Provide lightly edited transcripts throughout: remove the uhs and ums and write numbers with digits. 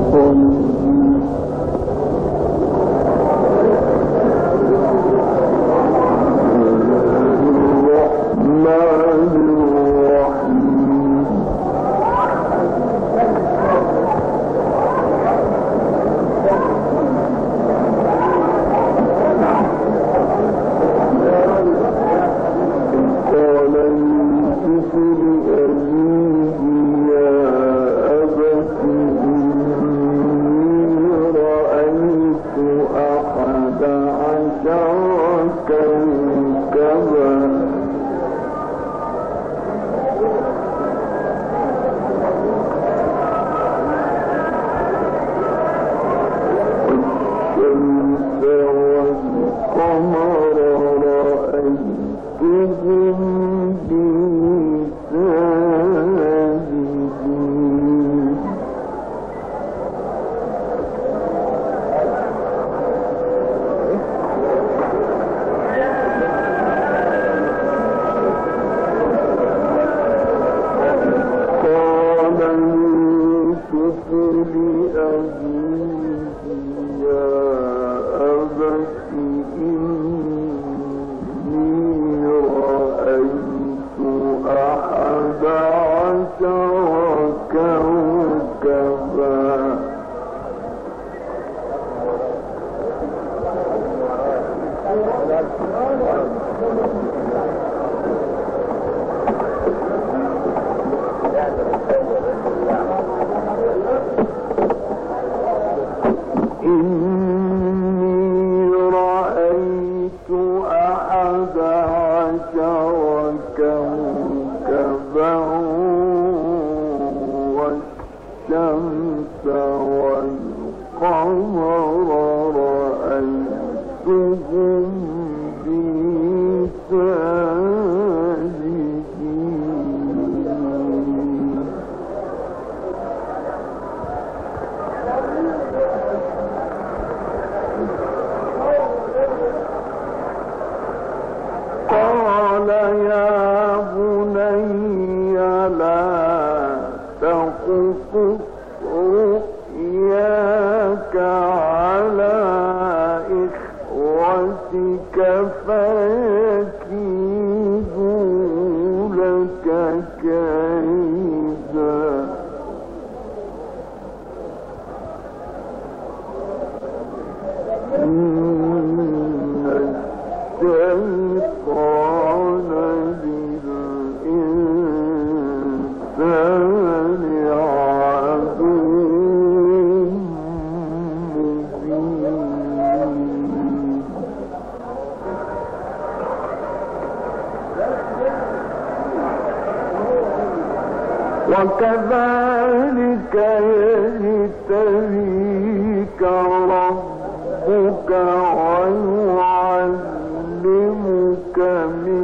وكذلك يجتبيك ربك ويعلمك من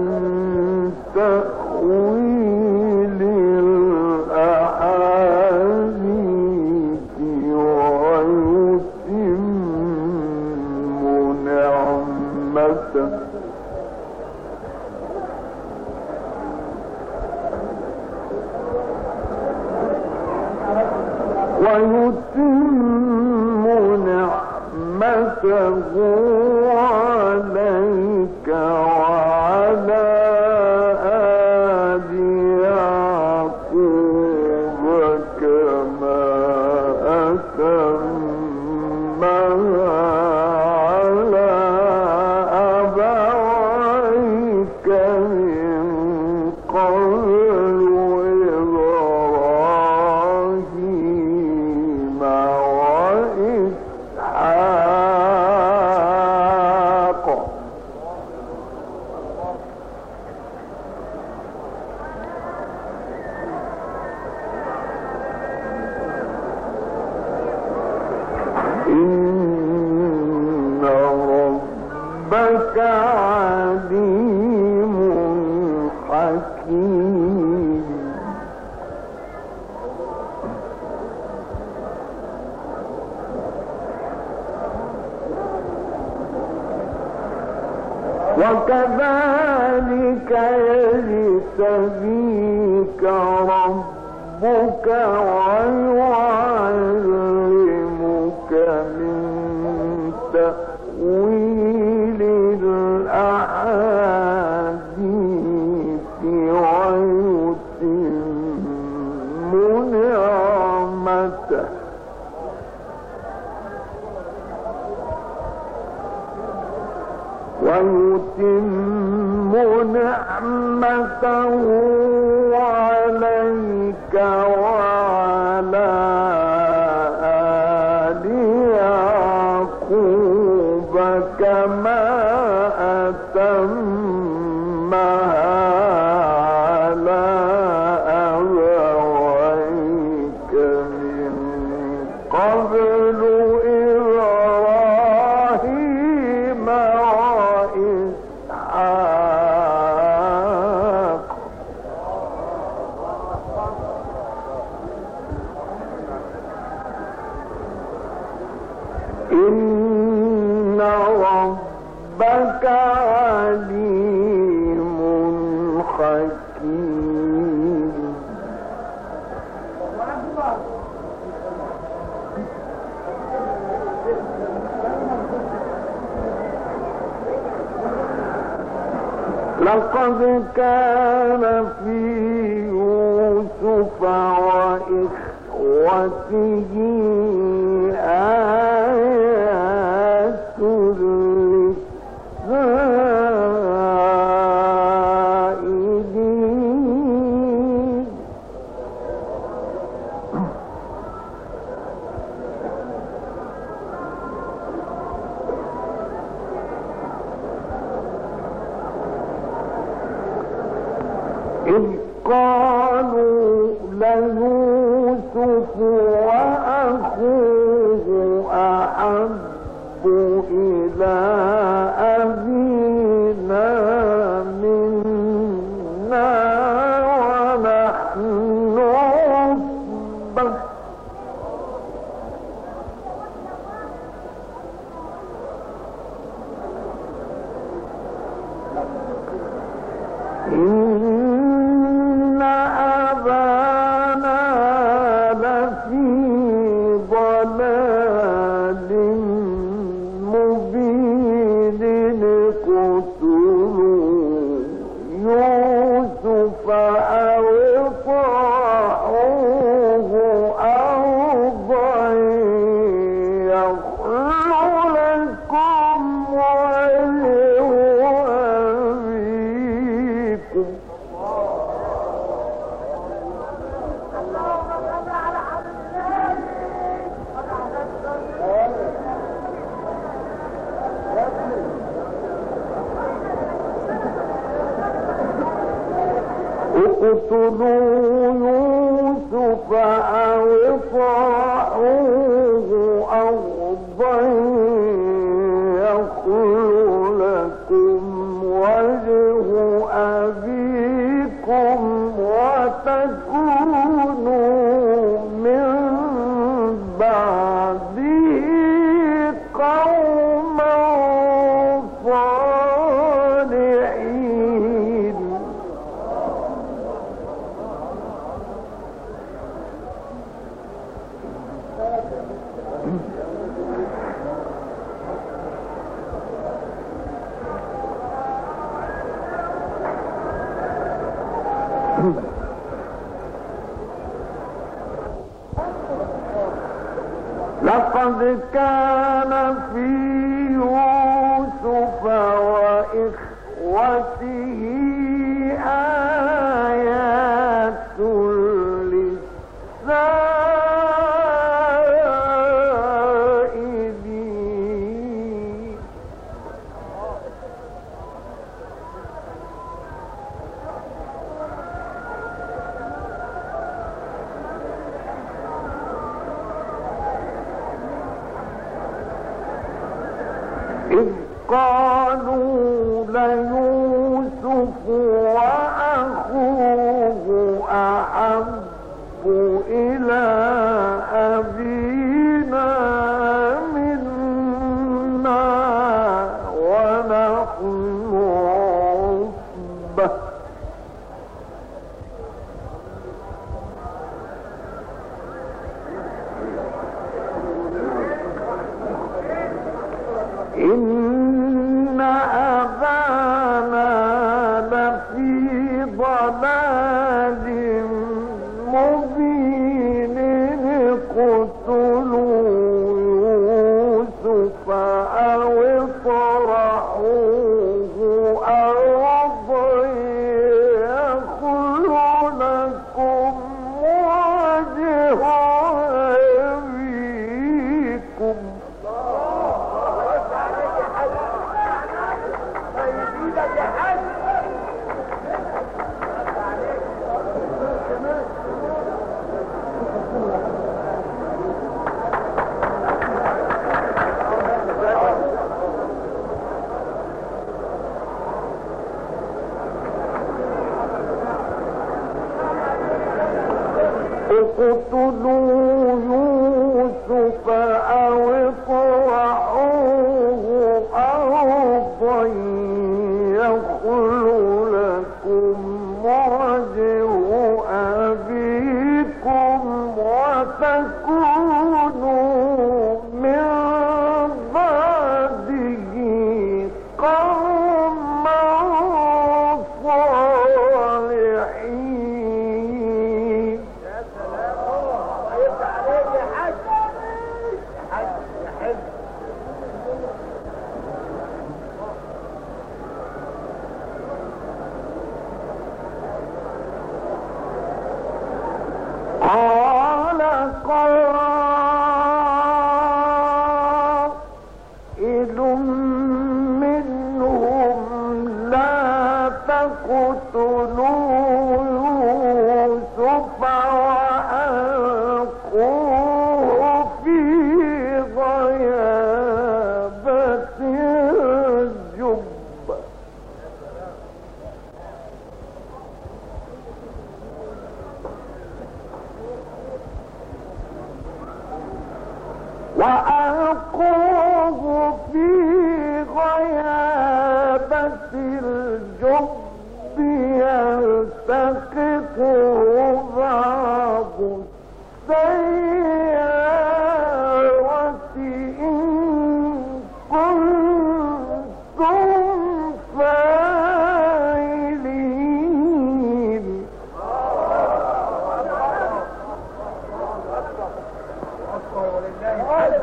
تأويل الأحاديث ويتم نعمته عليك وعلى آل يعقوب كما أتمها على أبويك من قبل إبراهيم وإسحاق إن ربك عليم حكيم وكذلك يجتبيك ربك ويعلمك نعمته ويتم نعمته عليك وعلى آل يعقوب كما أتمها على أبويك من قبل إبراهيم وإسحاق إن ربك عليم حكيم لقد كان في يوسف وإخوته آيات للسائلين إذ قالوا ليوسف وأخوه أحب إلى أبينا منا ونحن عصبة إن أبانا لفي ضلال مبين اقتلوا يوسف أو اطرحوه أرضا يخل لكم وجه أبيكم اقتلوا يوسف أو اطرحوه أرضا يخل لكم وجه أبيكم وتكونوا من بعده قوما صالحين لقد كان في يوسف وإخوته آيات للسائلين إذ قالوا ليوسف وأخوه أحب إلى أبينا منا ونحن عصبة إن أبانا لفي ضلال مبين تكونوا من بعده قوما صالحين. يا سلام، الله يفتح عليك يا حاج يا حاج يا حاج. قال قائل منهم لا تقتلوا يوسف وألقوه في غيابة الجب. وألقوه في غيابة الجب يلتقطه بعض السيارة إن كنتم فاعلين. أكبر ولله الحمد.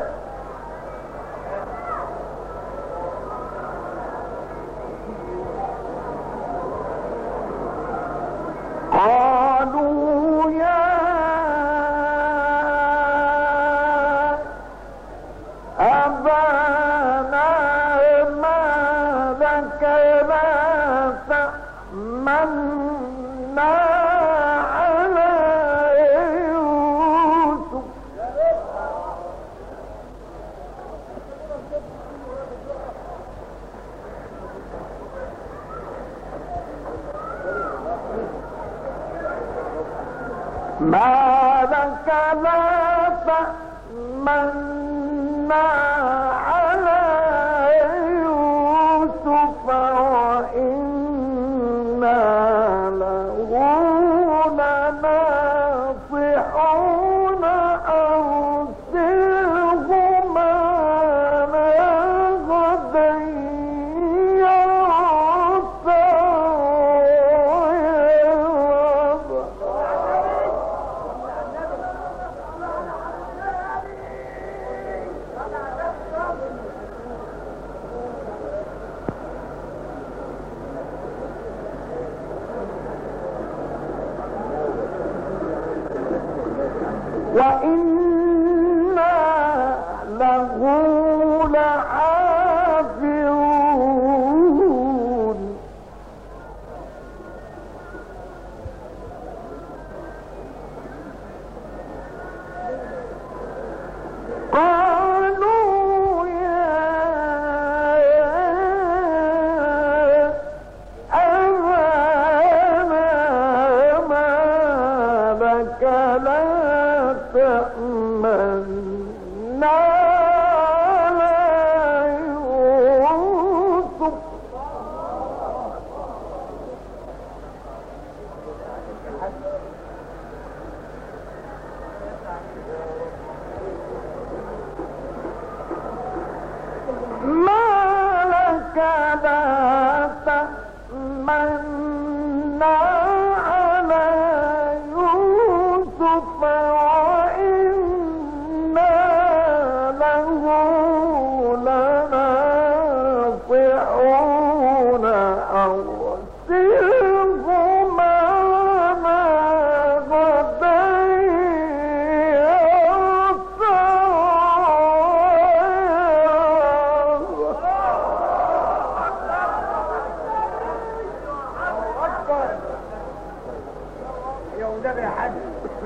قالوا يا أبانا ما لك لا تأمنا على يوسف. ما لك لا تأمنا على يوسف وإنا له لناصحون. أرسله معنا غدا يرتع ويلعب. وإنا له لحافظون. قالوا يا أبانا ما لك لا تأمنا على يوسف. ما لك لا تأمنا على يوسف وإنا له لناصحون. أرسله معنا غدا يرتع أكبر يا ولاد يا حاج.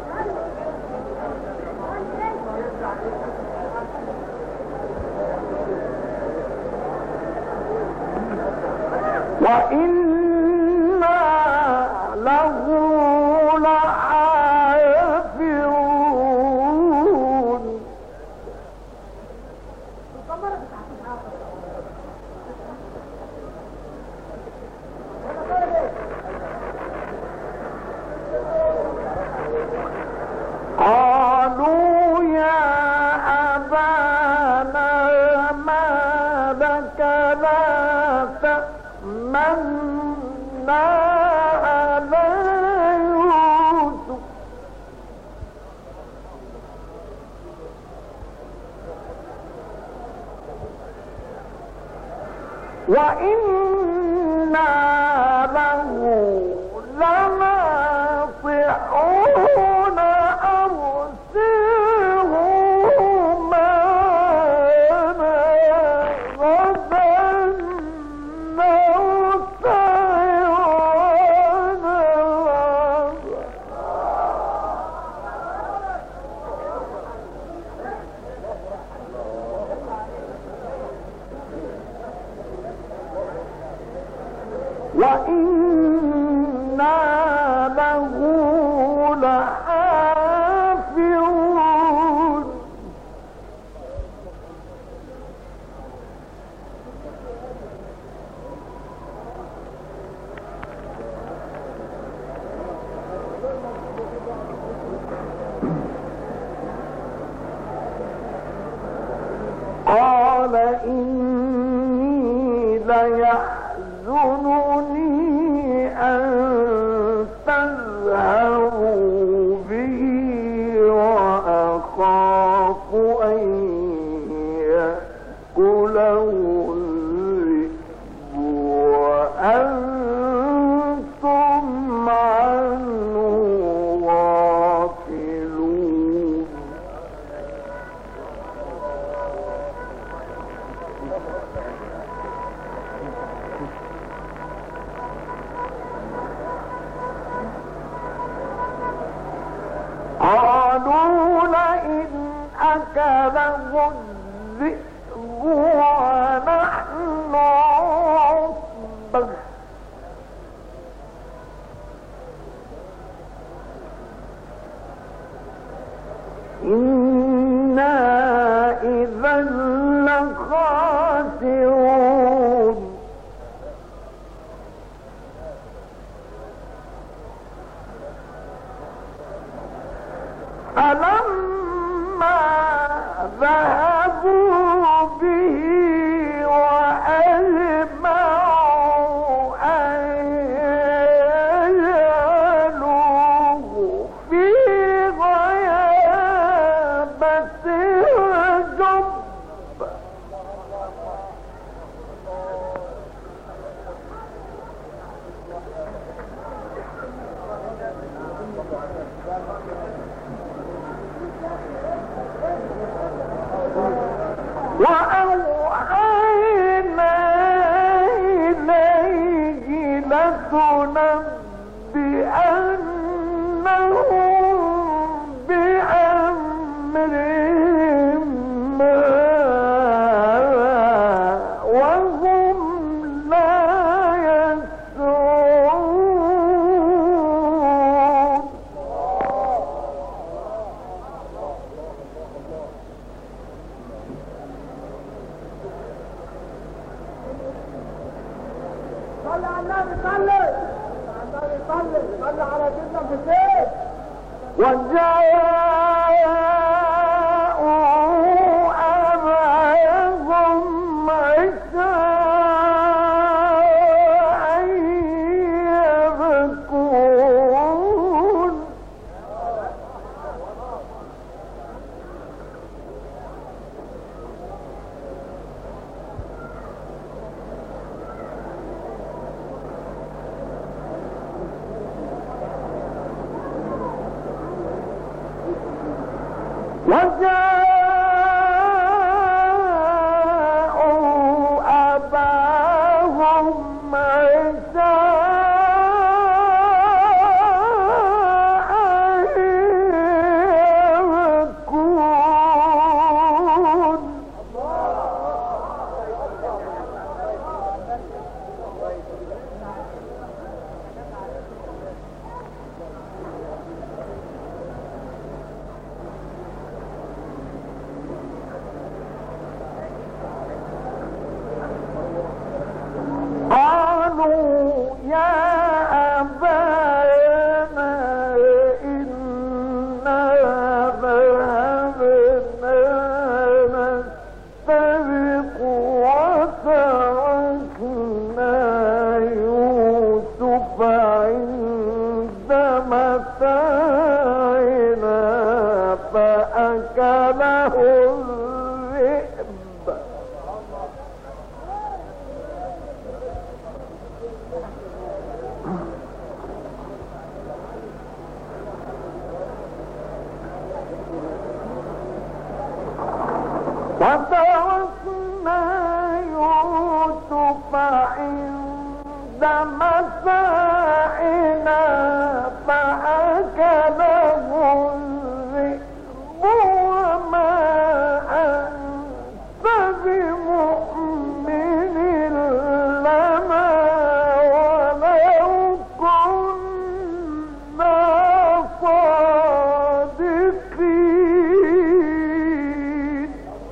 وإنا له لحافظون. قالوا مننا على يوسف وإنا له لناصحون أرسله معنا غدا نرتع ونلعب وإنا له لحافظون قال إني ليحزنني أن تذهبوا به وأخاف أن يأكله الذئب وأنتم عنه غافلون قالوا لئن أكله الذئب ونحن عصبة إنا إذا لخاسرون فلما ذهبوا به وأجمعوا أن يجعلوه في غيابة الجب وأوحينا إليه لتنبئنهم بأمرهم وهم لا يشعرون صلي على النبي صلي صلي على سيدنا حسين وجاءوا أباهم عشاء يبكون وجاءوا أباهم عشاء يبكون فأكله الذئب. وتركنا يوسف عند متاعنا فأكله الذئب وما أنت بمؤمن لنا ولو كنا صادقين.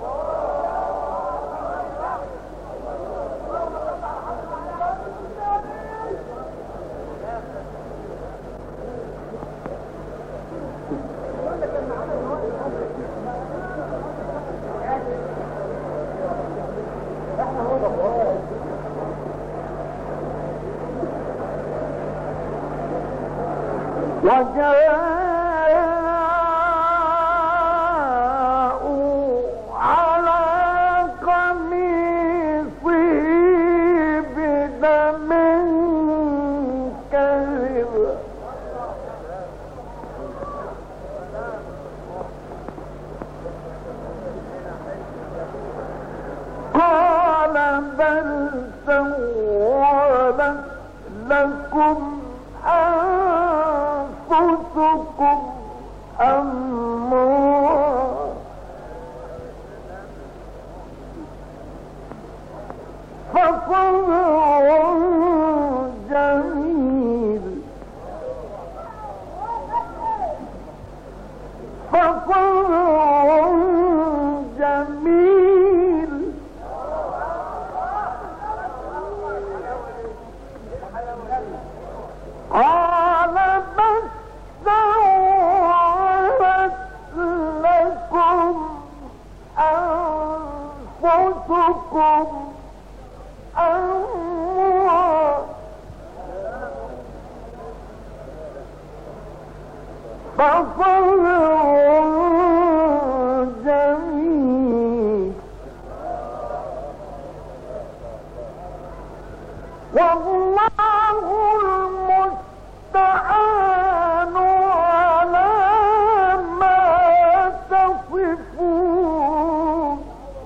وجاءوا على قميصه بدم كذب قال بل سولت لكم أنفسكم أمرا فصبر جميل قال بل سولت لكم أنفسكم أمرا فصبر جميل والله المستعان على ما تصفون.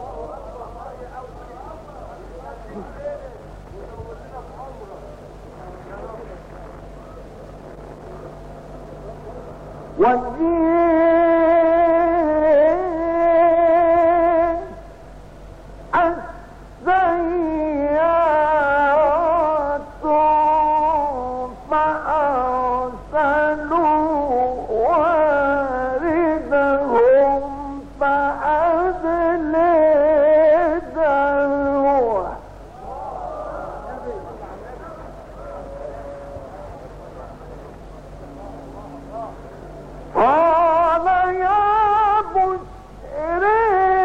السيارات فأرسلوا واردهم فأدلى دلوه قال يا بشرى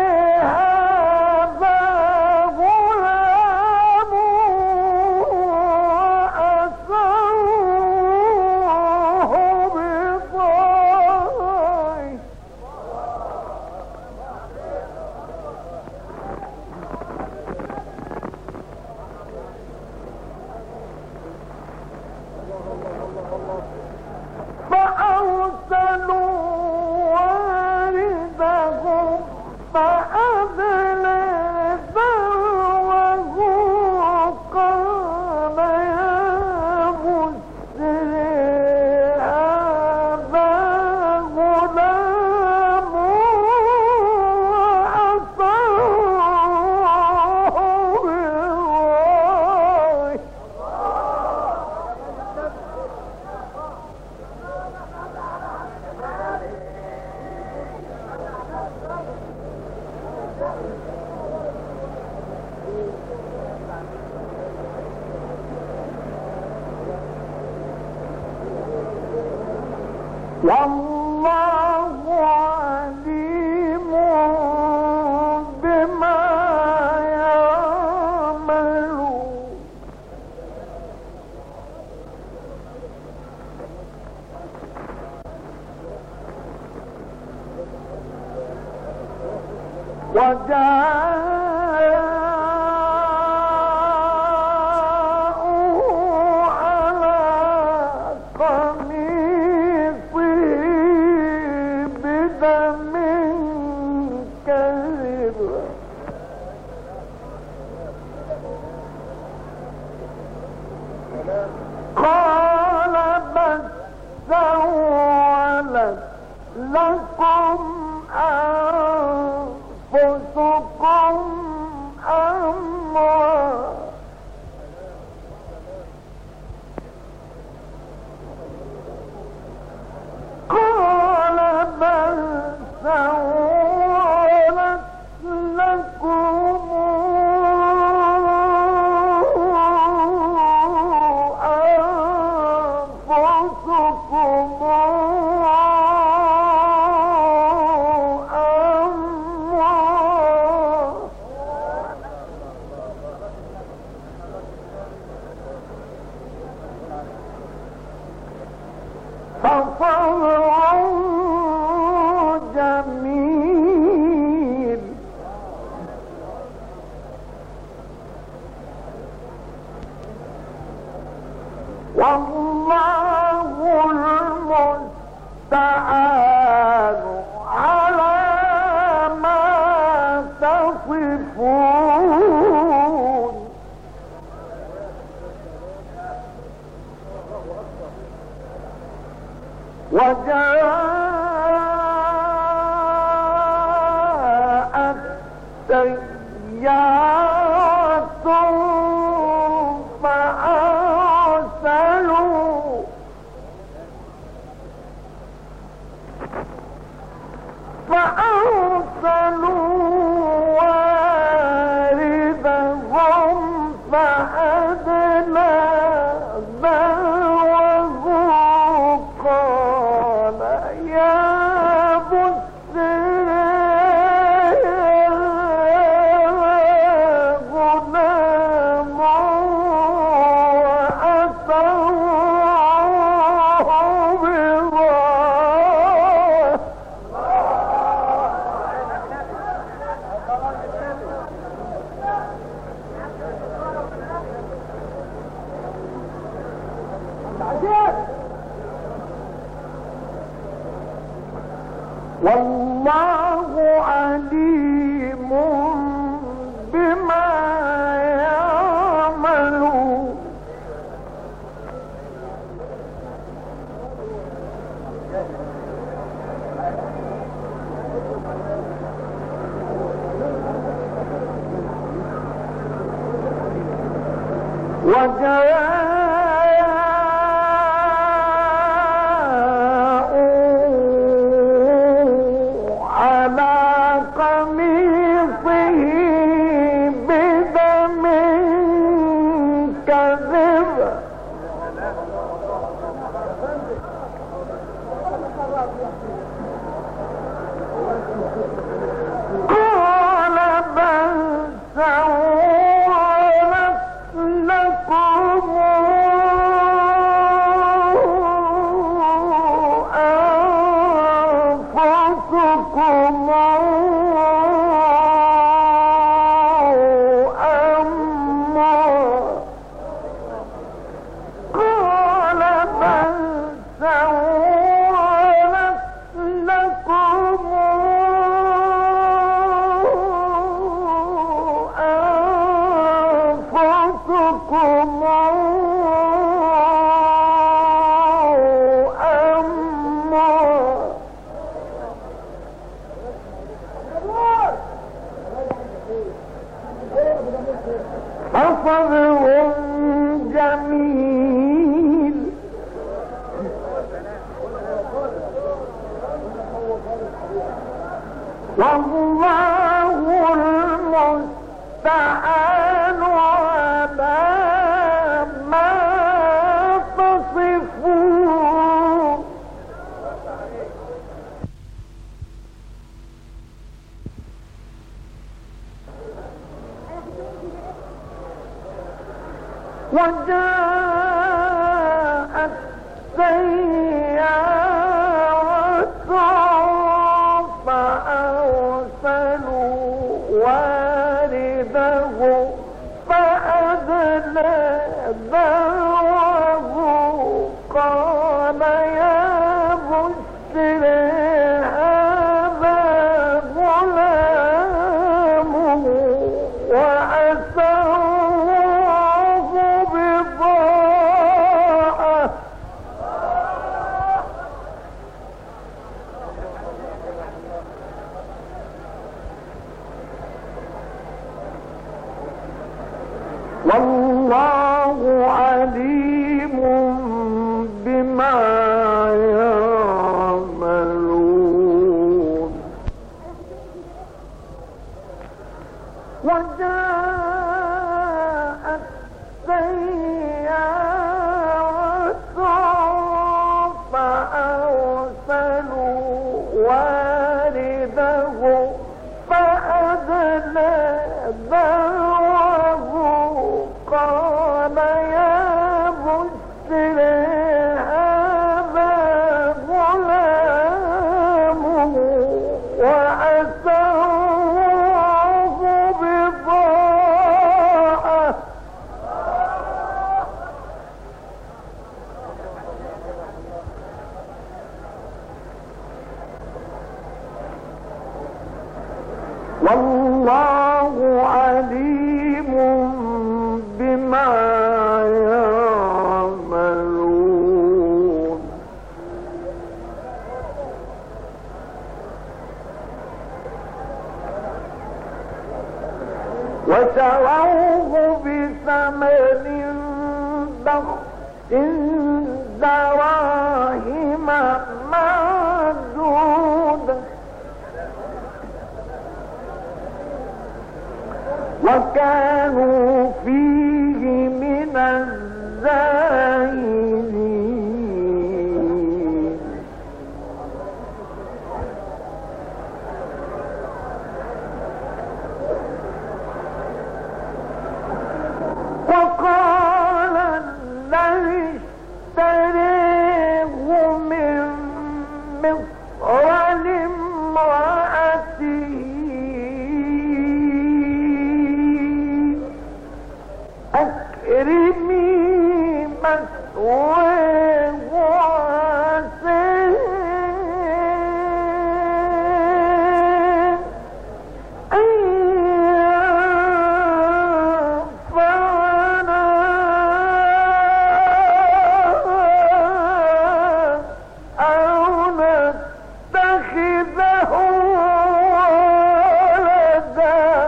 هذا غلام وأسروه بضاعة فأرسلوا واردهم فأدلى دلوه قال يا بشرى هذا غلام وأسروه بضاعة والله عليم بما يعملون. وجاءوا على قميصه بدم كذب قال بل سولت لكم أنفسكم أمرا قال بل سولت لكم فصبر جميل والله المستعان على ما تصفون وجاءت سيارة فأرسلوا واردهم فأدلى دلوه قال يا بشر غلام وأتوه بضاعة والله عليم بما يعملون وجاءوا على قميصه بدم كذب قال بل سولت لكم أنفسكم أمرا قال بل سولت لكم أنفسكم أمرا فصبر جميل والله المستعان على ما تصفون وجاءت سيارة فأرسلوا والله عليم بما يعملون وجاءت سيارة فأرسلوا واردهم فأدلى دلوه قال يا بشر هذا غلام وأسروه بضاعة والله عليم بما يعملون وشروه بثمن بخس دراهم معدودة وكانوا فيه من الزاهدين وقال الذي اشتريه من مصر لامرأته أكرمي مثواه وعساه أن ينفعنا أو نتخذه ولدا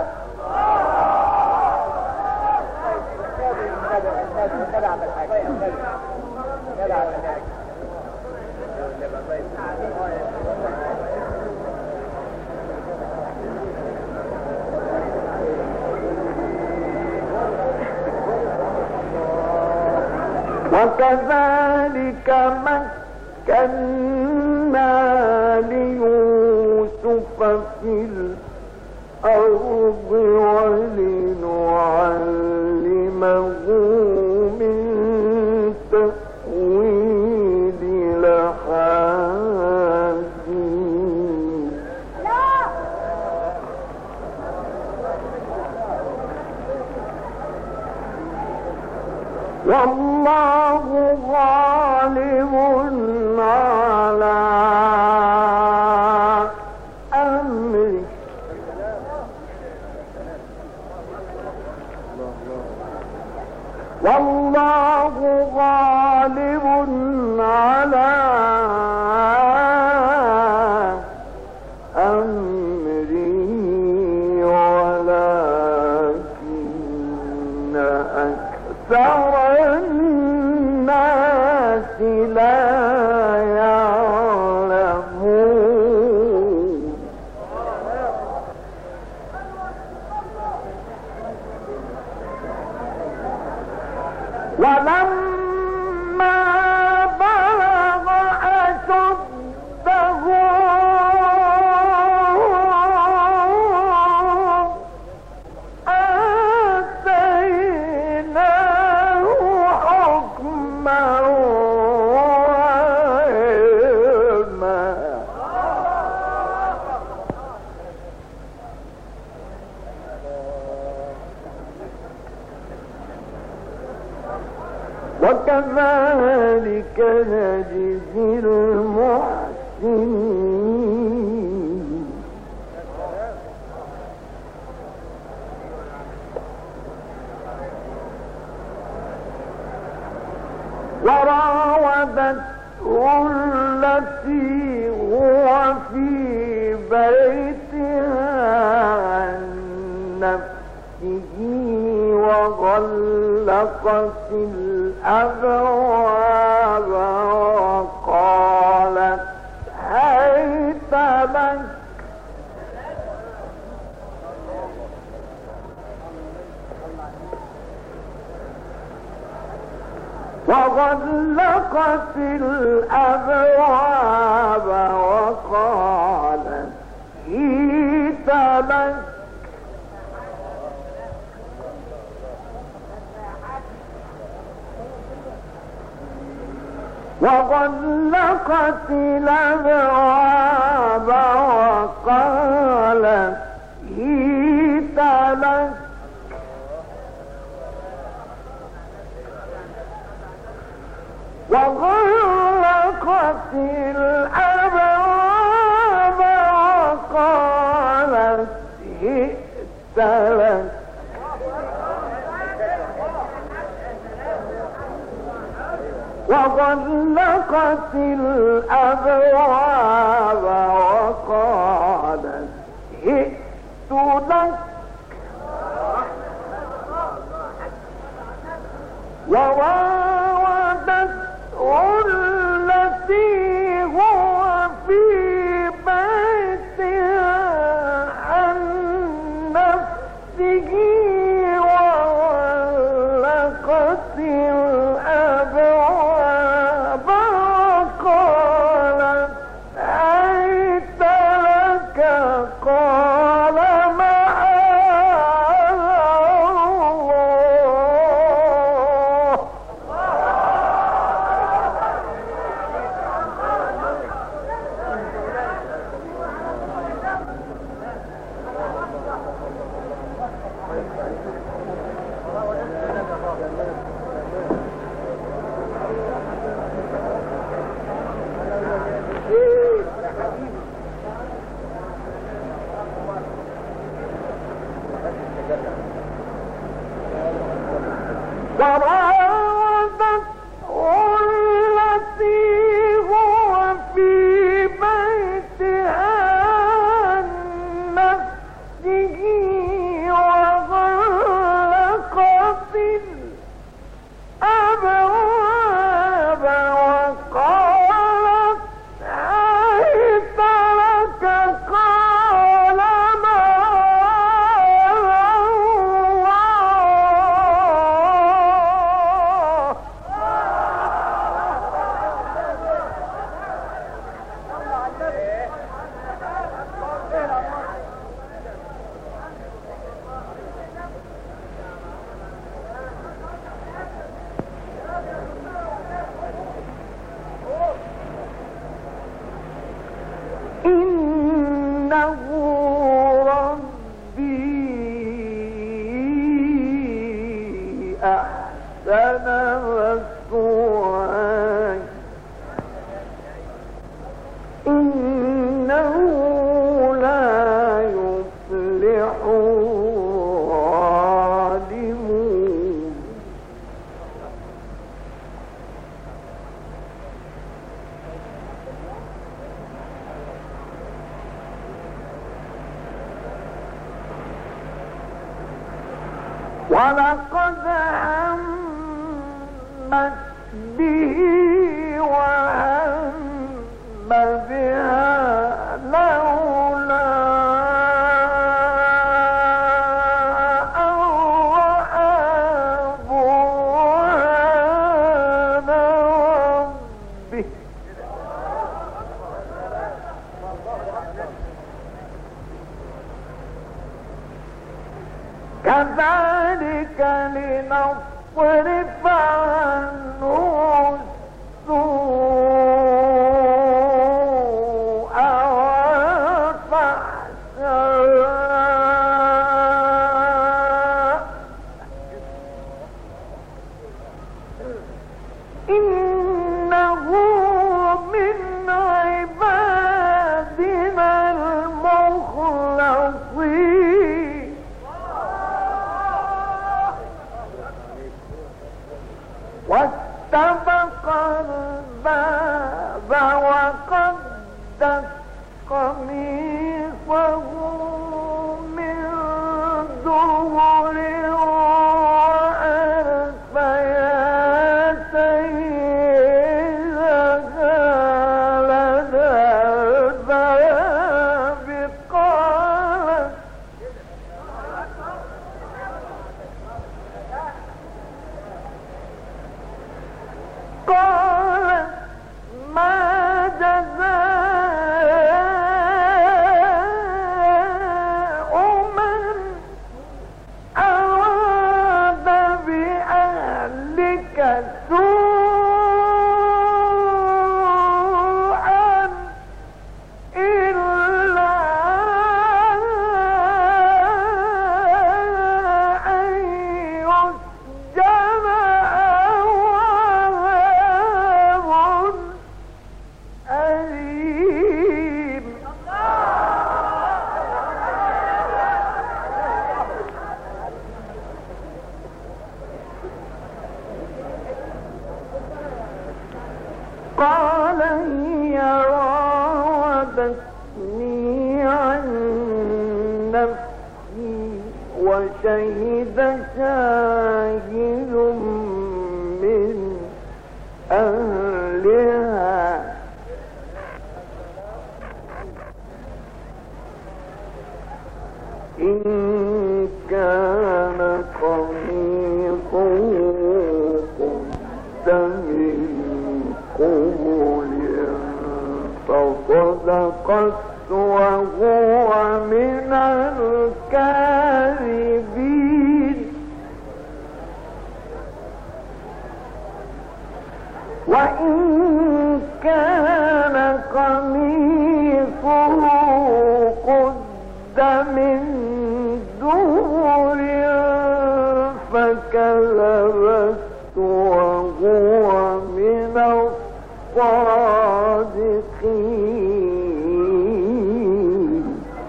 وكذلك مكنا ليوسف في الأرض ولنعلمه من تأويل الأحاديث والله غالب على أمره والله غالب على أمره ولكن أكثر الناس لا يعلمون ولما بلغ أشده آتيناه حكما وعلما وكذلك نجزي المحسنين وراودته التي هو في بيتها عن نفسه وغلقت وغلقت الأبواب وقالت هيت لك وغلقت الأبواب وقالت هيت لك وغلقت الأبواب وقالت هيت لك وغلقت الأبواب وقالت هئت لك وغلقت الأبواب وقالت هئت لك وراودته التي هو في بيتها عن نفسه وغلقت الأبواب وقالت هيت لك قال معاذ الله وراودته التي هو في بيتها عن نفسه وغلقت الأبواب وقالت هيت لك قال إنه ربي أحسن مثواي إنه لا يفلح الظالمون ولقد همت به وهم بها لولا أن رأى برهان ربه كذلك لنصرف عنه السوء والفحشاء إنه من عبادنا المخلصين واستبق نفسي وشهد شاهد من أهلها إن كان قميصه قد من قبل فصدقت وهو من الكاذبين وإن كان قميصه قد من دبر فكذبت وهو من الصادقين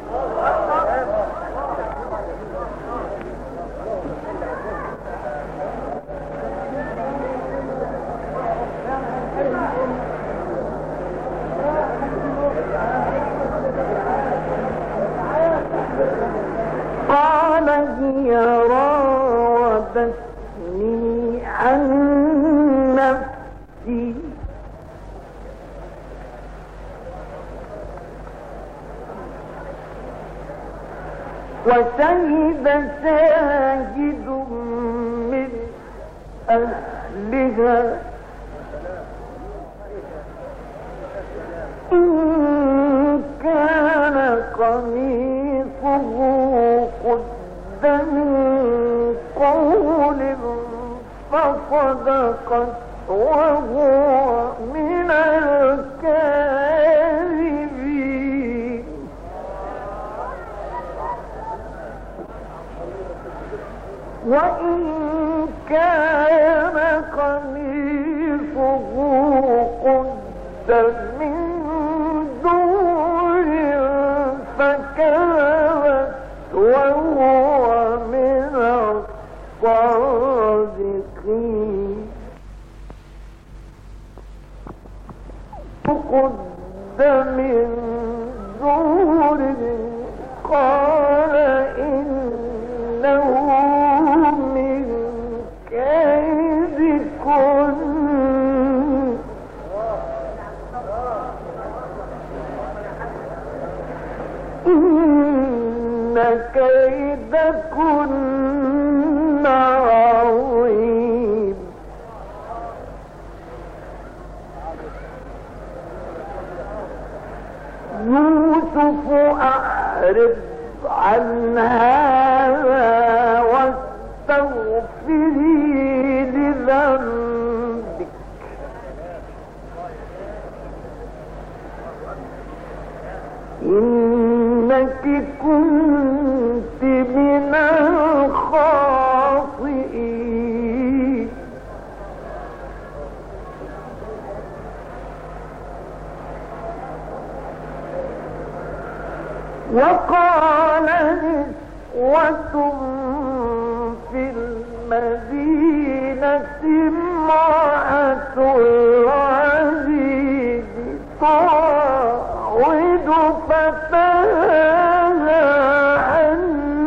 قال هي راودتني عن نفسي وشهد شاهد من أهلها إن كان قميصه قد من قول فصدقت وهو من الكاذبين وإن كان قميصه قد من دور فكذبت وهو من الصادقين قد من دور قال إنه من كيدكن إن كيدكن عظيم يوسف أعرض عن هذا واستغفري لذنبك إنك كنت من الخاطئين وقال نسوة في المدينة امرأة العزيز تراود فتاها عن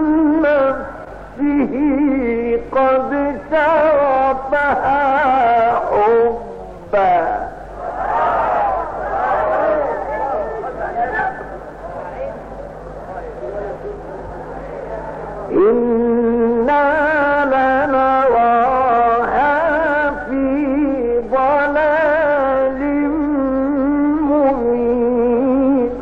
نفسه قد شغفها حبا إنا لنراها في ضلال مبين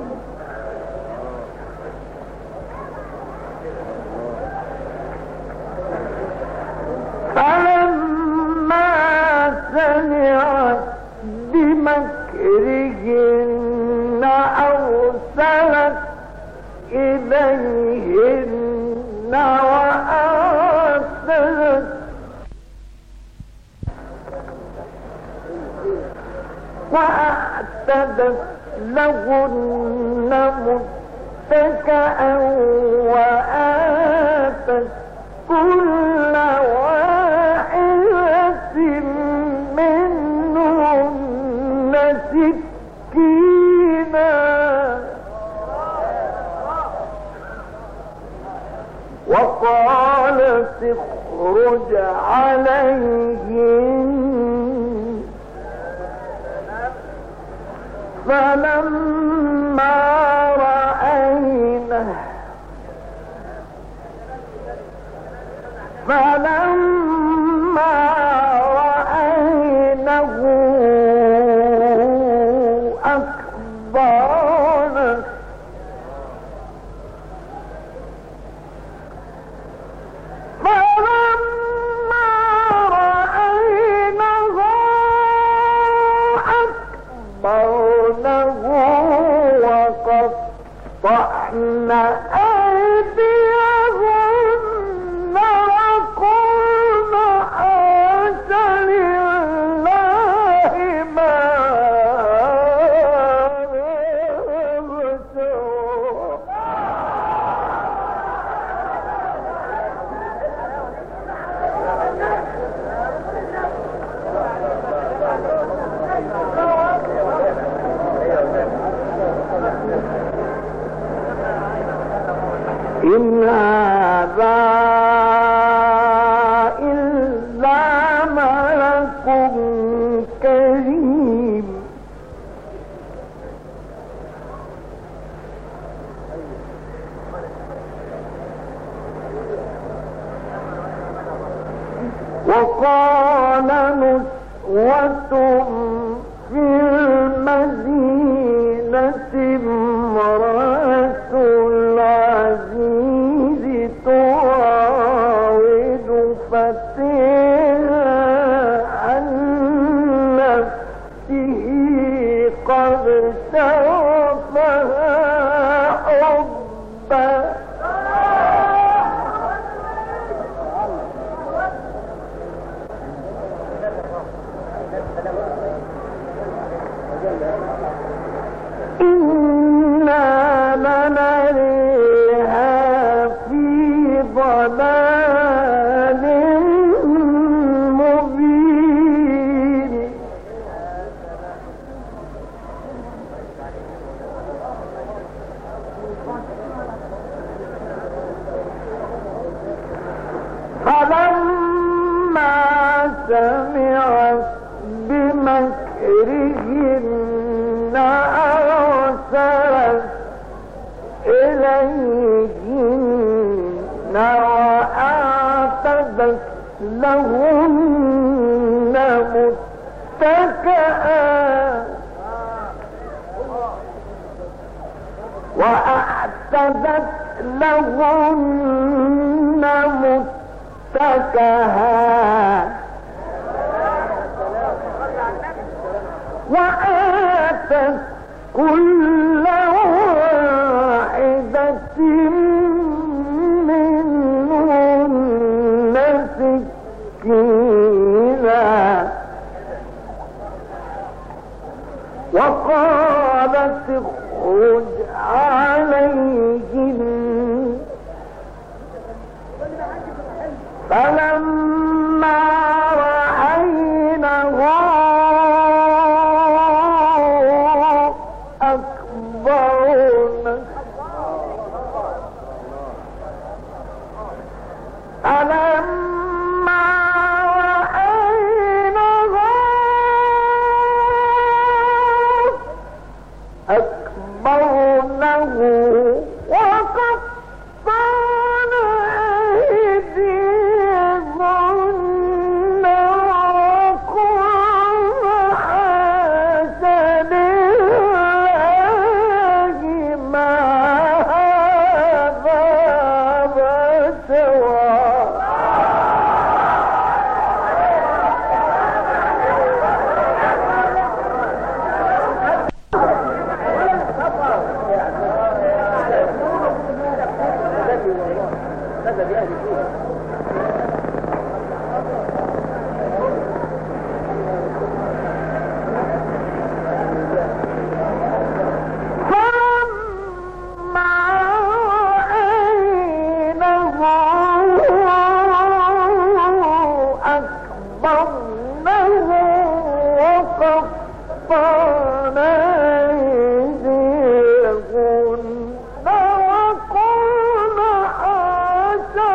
فلما سمعت بمكرهن أرسلت إليهن وأعتدت لهن متكئا وآتت كل واحدة منهن سكينا وقالت اخرج عليهم فلما رأينه أكبرنه وقطعن أيديهن وقلن حاش لله ما إن هذا إلا ملك كريم وقال نسوة في المدينة امرأة العزيز تراود فتاها عن نفسه قد شغفها حبا إنا لنريها في ضلال مبين فلما سمعت بمكرهن أرسلت إليهن وأعتدت لهن متكئا وآتت كل واحدة منهن سكينا وقالت اخرج عليهم فلما رأينه أكبرنه فلما رأينه أكبرنه وقطعن أيديهن وقلن حاش لله ما هذا بشرا وقلن حاش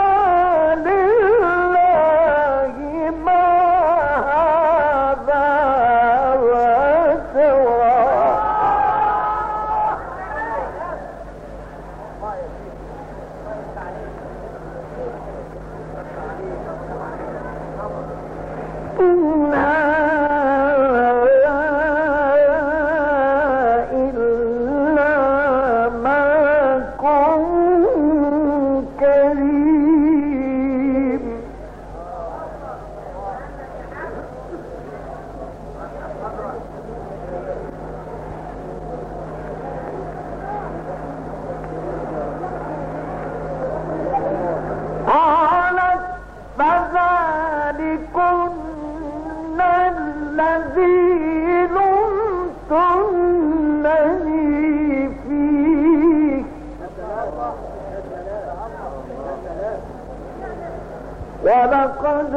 ولقد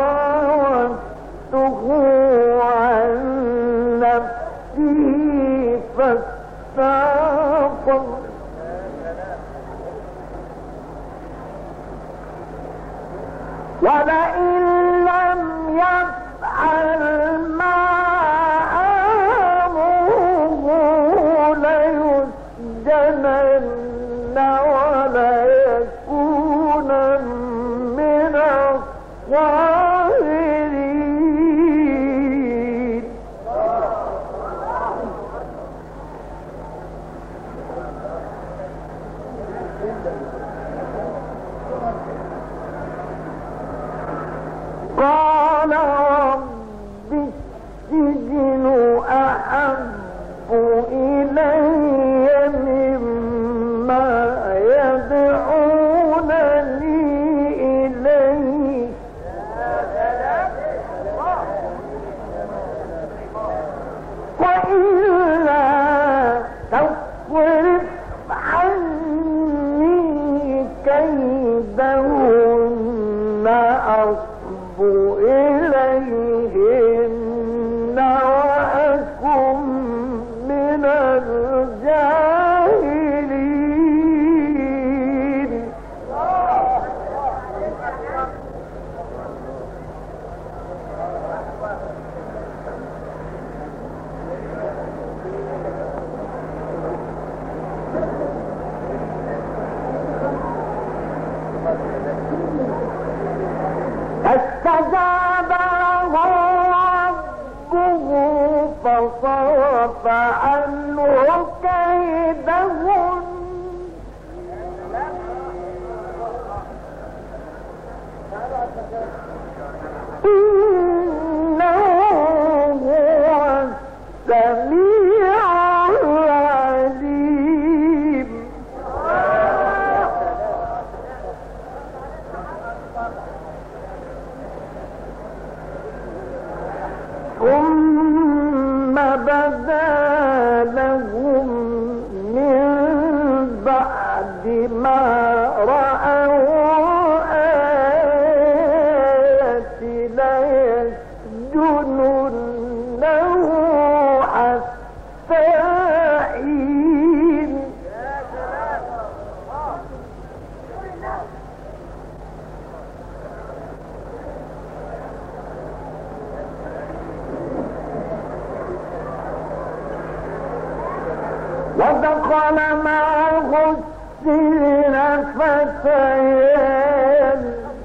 راودته عن نفسه فاستعصم ولئن لم يفعل ما آمره ليسجنن وليكونن من الصاغرين. قال رب السجن أحب إلي مما يدعونني إليه وإلا تصرف عني كيدهن أصب إليهن وأكن من الجاهلين. فاستجاب له ربه فصرف عنه كيدهن إنه هو السميع العليم. ثم بدا لهم من بعد ما رأوا آيات ليسجننه حتى حين. ودخل معه السجن فتيان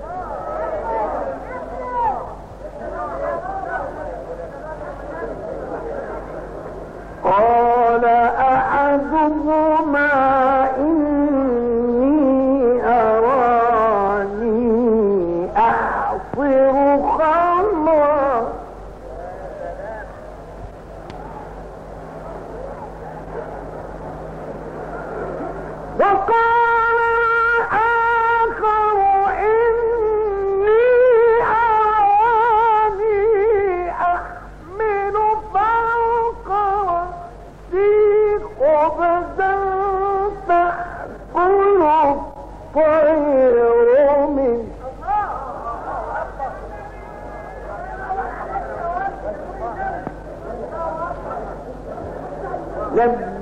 قال أحدهما إني أراني أعصر خمرا وقال آخر إني أراني أحمل فوق رأسي خبزا تأكل الطير منه نبئني